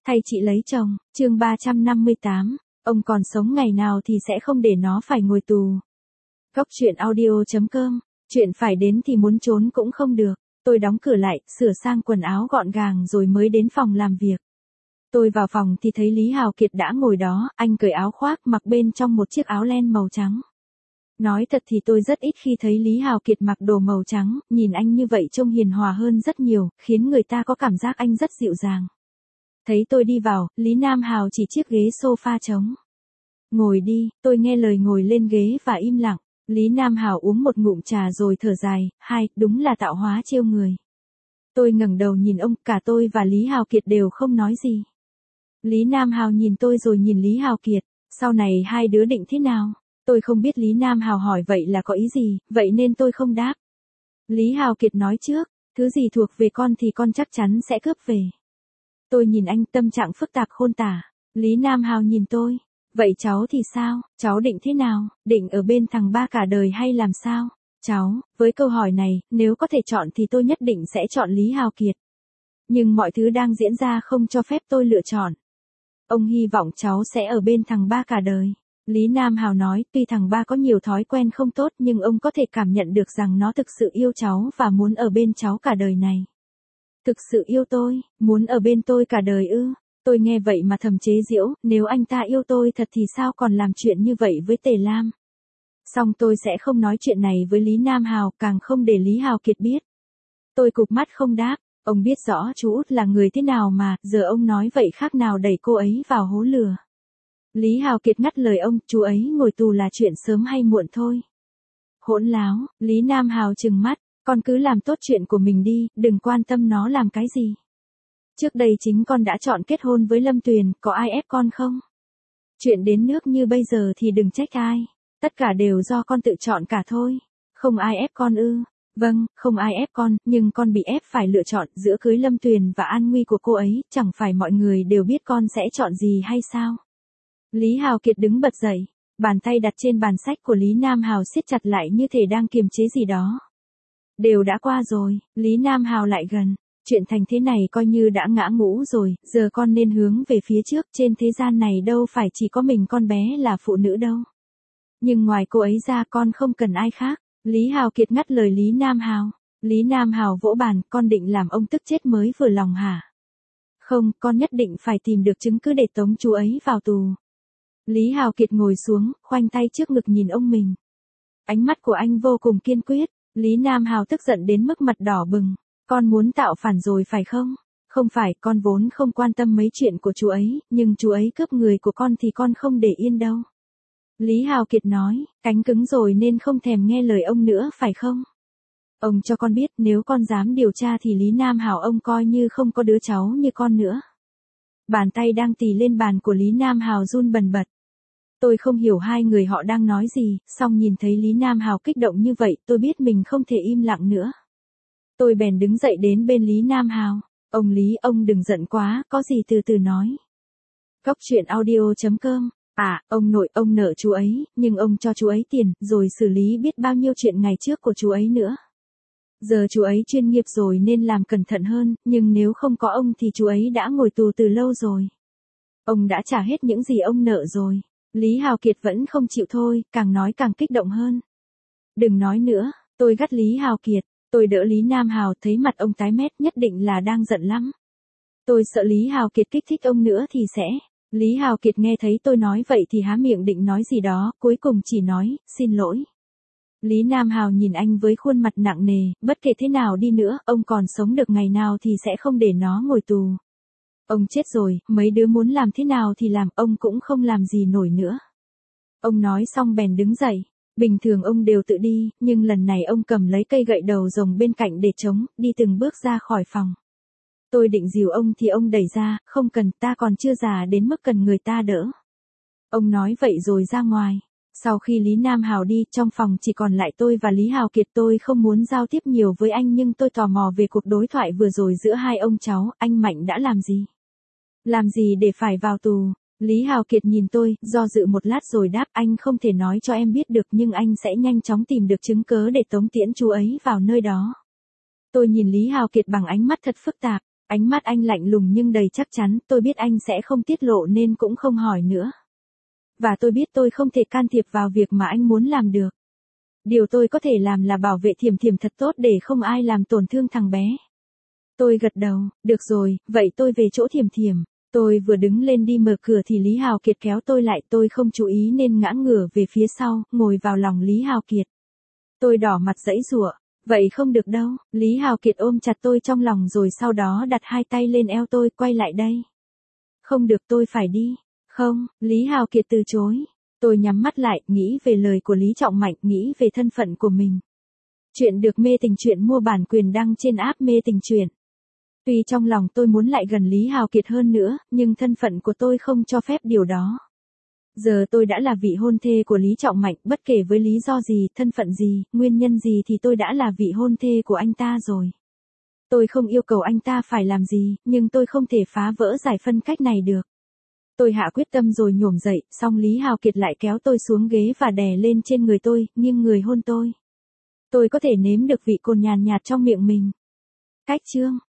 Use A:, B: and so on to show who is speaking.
A: Thay chị lấy chồng, chương 358, ông còn sống ngày nào thì sẽ không để nó phải ngồi tù. Góc truyện audio.com, chuyện phải đến thì muốn trốn cũng không được. Tôi đóng cửa lại, sửa sang quần áo gọn gàng rồi mới đến phòng làm việc. Tôi vào phòng thì thấy Lý Hào Kiệt đã ngồi đó, anh cởi áo khoác mặc bên trong một chiếc áo len màu trắng. Nói thật thì tôi rất ít khi thấy Lý Hào Kiệt mặc đồ màu trắng, nhìn anh như vậy trông hiền hòa hơn rất nhiều, khiến người ta có cảm giác anh rất dịu dàng. Thấy tôi đi vào, Lý Nam Hào chỉ chiếc ghế sofa trống. Ngồi đi, tôi nghe lời ngồi lên ghế và im lặng. Lý Nam Hào uống một ngụm trà rồi thở dài, đúng là tạo hóa trêu người. Tôi ngẩng đầu nhìn ông, cả tôi và Lý Hào Kiệt đều không nói gì. Lý Nam Hào nhìn tôi rồi nhìn Lý Hào Kiệt, sau này hai đứa định thế nào? Tôi không biết Lý Nam Hào hỏi vậy là có ý gì, vậy nên tôi không đáp. Lý Hào Kiệt nói trước, thứ gì thuộc về con thì con chắc chắn sẽ cướp về. Tôi nhìn anh, tâm trạng phức tạp khôn tả. Lý Nam Hào nhìn tôi, vậy cháu thì sao, cháu định thế nào, định ở bên thằng ba cả đời hay làm sao? Cháu, với câu hỏi này, nếu có thể chọn thì tôi nhất định sẽ chọn Lý Hào Kiệt. Nhưng mọi thứ đang diễn ra không cho phép tôi lựa chọn. Ông hy vọng cháu sẽ ở bên thằng ba cả đời. Lý Nam Hào nói, tuy thằng ba có nhiều thói quen không tốt nhưng ông có thể cảm nhận được rằng nó thực sự yêu cháu và muốn ở bên cháu cả đời này. Thực sự yêu tôi, muốn ở bên tôi cả đời ư? Tôi nghe vậy mà thầm chế giễu, nếu anh ta yêu tôi thật thì sao còn làm chuyện như vậy với Tề Lam. Xong tôi sẽ không nói chuyện này với Lý Nam Hào, càng không để Lý Hào Kiệt biết. Tôi cụp mắt không đáp, ông biết rõ chú Út là người thế nào mà, giờ ông nói vậy khác nào đẩy cô ấy vào hố lửa. Lý Hào Kiệt ngắt lời ông, chú ấy ngồi tù là chuyện sớm hay muộn thôi. Hỗn láo, Lý Nam Hào trừng mắt, con cứ làm tốt chuyện của mình đi, đừng quan tâm nó làm cái gì. Trước đây chính con đã chọn kết hôn với Lâm Tuyền, có ai ép con không? Chuyện đến nước như bây giờ thì đừng trách ai, tất cả đều do con tự chọn cả thôi. Không ai ép con ư? Vâng, không ai ép con, nhưng con bị ép phải lựa chọn giữa cưới Lâm Tuyền và an nguy của cô ấy, chẳng phải mọi người đều biết con sẽ chọn gì hay sao? Lý Hào Kiệt đứng bật dậy, bàn tay đặt trên bàn sách của Lý Nam Hào siết chặt lại như thể đang kiềm chế gì đó. Đều đã qua rồi, Lý Nam Hào lại gần, chuyện thành thế này coi như đã ngã ngũ rồi, giờ con nên hướng về phía trước, trên thế gian này đâu phải chỉ có mình con bé là phụ nữ đâu. Nhưng ngoài cô ấy ra con không cần ai khác. Lý Hào Kiệt ngắt lời Lý Nam Hào. Lý Nam Hào vỗ bàn, con định làm ông tức chết mới vừa lòng hả? Không, con nhất định phải tìm được chứng cứ để tống chú ấy vào tù. Lý Hào Kiệt ngồi xuống, khoanh tay trước ngực nhìn ông mình. Ánh mắt của anh vô cùng kiên quyết. Lý Nam Hào tức giận đến mức mặt đỏ bừng. Con muốn tạo phản rồi phải không? Không phải, con vốn không quan tâm mấy chuyện của chú ấy, nhưng chú ấy cướp người của con thì con không để yên đâu. Lý Hào Kiệt nói, cánh cứng rồi nên không thèm nghe lời ông nữa phải không? Ông cho con biết nếu con dám điều tra thì Lý Nam Hào ông coi như không có đứa cháu như con nữa. Bàn tay đang tì lên bàn của Lý Nam Hào run bần bật. Tôi không hiểu hai người họ đang nói gì, song nhìn thấy Lý Nam Hào kích động như vậy, tôi biết mình không thể im lặng nữa. Tôi bèn đứng dậy đến bên Lý Nam Hào. Ông Lý, ông đừng giận quá, có gì từ từ nói. Góc truyện audio.com. Ông nội, ông nợ chú ấy, nhưng ông cho chú ấy tiền, rồi xử lý biết bao nhiêu chuyện ngày trước của chú ấy nữa. Giờ chú ấy chuyên nghiệp rồi nên làm cẩn thận hơn, nhưng nếu không có ông thì chú ấy đã ngồi tù từ lâu rồi. Ông đã trả hết những gì ông nợ rồi. Lý Hào Kiệt vẫn không chịu thôi, càng nói càng kích động hơn. Đừng nói nữa, tôi gắt Lý Hào Kiệt, tôi đỡ Lý Nam Hào, thấy mặt ông tái mét nhất định là đang giận lắm. Tôi sợ Lý Hào Kiệt kích thích ông nữa thì sẽ... Lý Hào Kiệt nghe thấy tôi nói vậy thì há miệng định nói gì đó, cuối cùng chỉ nói, xin lỗi. Lý Nam Hào nhìn anh với khuôn mặt nặng nề, bất kể thế nào đi nữa, ông còn sống được ngày nào thì sẽ không để nó ngồi tù. Ông chết rồi, mấy đứa muốn làm thế nào thì làm, ông cũng không làm gì nổi nữa. Ông nói xong bèn đứng dậy, bình thường ông đều tự đi, nhưng lần này ông cầm lấy cây gậy đầu rồng bên cạnh để chống, đi từng bước ra khỏi phòng. Tôi định dìu ông thì ông đẩy ra, không cần, ta còn chưa già đến mức cần người ta đỡ. Ông nói vậy rồi ra ngoài. Sau khi Lý Nam Hào đi, trong phòng chỉ còn lại tôi và Lý Hào Kiệt. Tôi không muốn giao tiếp nhiều với anh nhưng tôi tò mò về cuộc đối thoại vừa rồi giữa hai ông cháu, anh Mạnh đã làm gì? Làm gì để phải vào tù? Lý Hào Kiệt nhìn tôi, do dự một lát rồi đáp, anh không thể nói cho em biết được nhưng anh sẽ nhanh chóng tìm được chứng cớ để tống tiễn chú ấy vào nơi đó. Tôi nhìn Lý Hào Kiệt bằng ánh mắt thật phức tạp. Ánh mắt anh lạnh lùng nhưng đầy chắc chắn, tôi biết anh sẽ không tiết lộ nên cũng không hỏi nữa. Và tôi biết tôi không thể can thiệp vào việc mà anh muốn làm được. Điều tôi có thể làm là bảo vệ Thiểm Thiểm thật tốt để không ai làm tổn thương thằng bé. Tôi gật đầu, được rồi, vậy tôi về chỗ Thiểm Thiểm. Tôi vừa đứng lên đi mở cửa thì Lý Hào Kiệt kéo tôi lại, tôi không chú ý nên ngã ngửa về phía sau, ngồi vào lòng Lý Hào Kiệt. Tôi đỏ mặt giãy giụa, vậy không được đâu, Lý Hào Kiệt ôm chặt tôi trong lòng rồi sau đó đặt hai tay lên eo tôi, quay lại đây. Không được, tôi phải đi. Không, Lý Hào Kiệt từ chối. Tôi nhắm mắt lại, nghĩ về lời của Lý Trọng Mạnh, nghĩ về thân phận của mình. Chuyện được Mê Tình Truyện mua bản quyền đăng trên app Mê Tình Truyện. Tuy trong lòng tôi muốn lại gần Lý Hào Kiệt hơn nữa, nhưng thân phận của tôi không cho phép điều đó. Giờ tôi đã là vị hôn thê của Lý Trọng Mạnh, bất kể với lý do gì, thân phận gì, nguyên nhân gì thì tôi đã là vị hôn thê của anh ta rồi. Tôi không yêu cầu anh ta phải làm gì, nhưng tôi không thể phá vỡ giải phân cách này được. Tôi hạ quyết tâm rồi nhổm dậy, xong Lý Hào Kiệt lại kéo tôi xuống ghế và đè lên trên người tôi, nghiêng người hôn tôi. Tôi có thể nếm được vị cồn nhàn nhạt trong miệng mình. Cách chương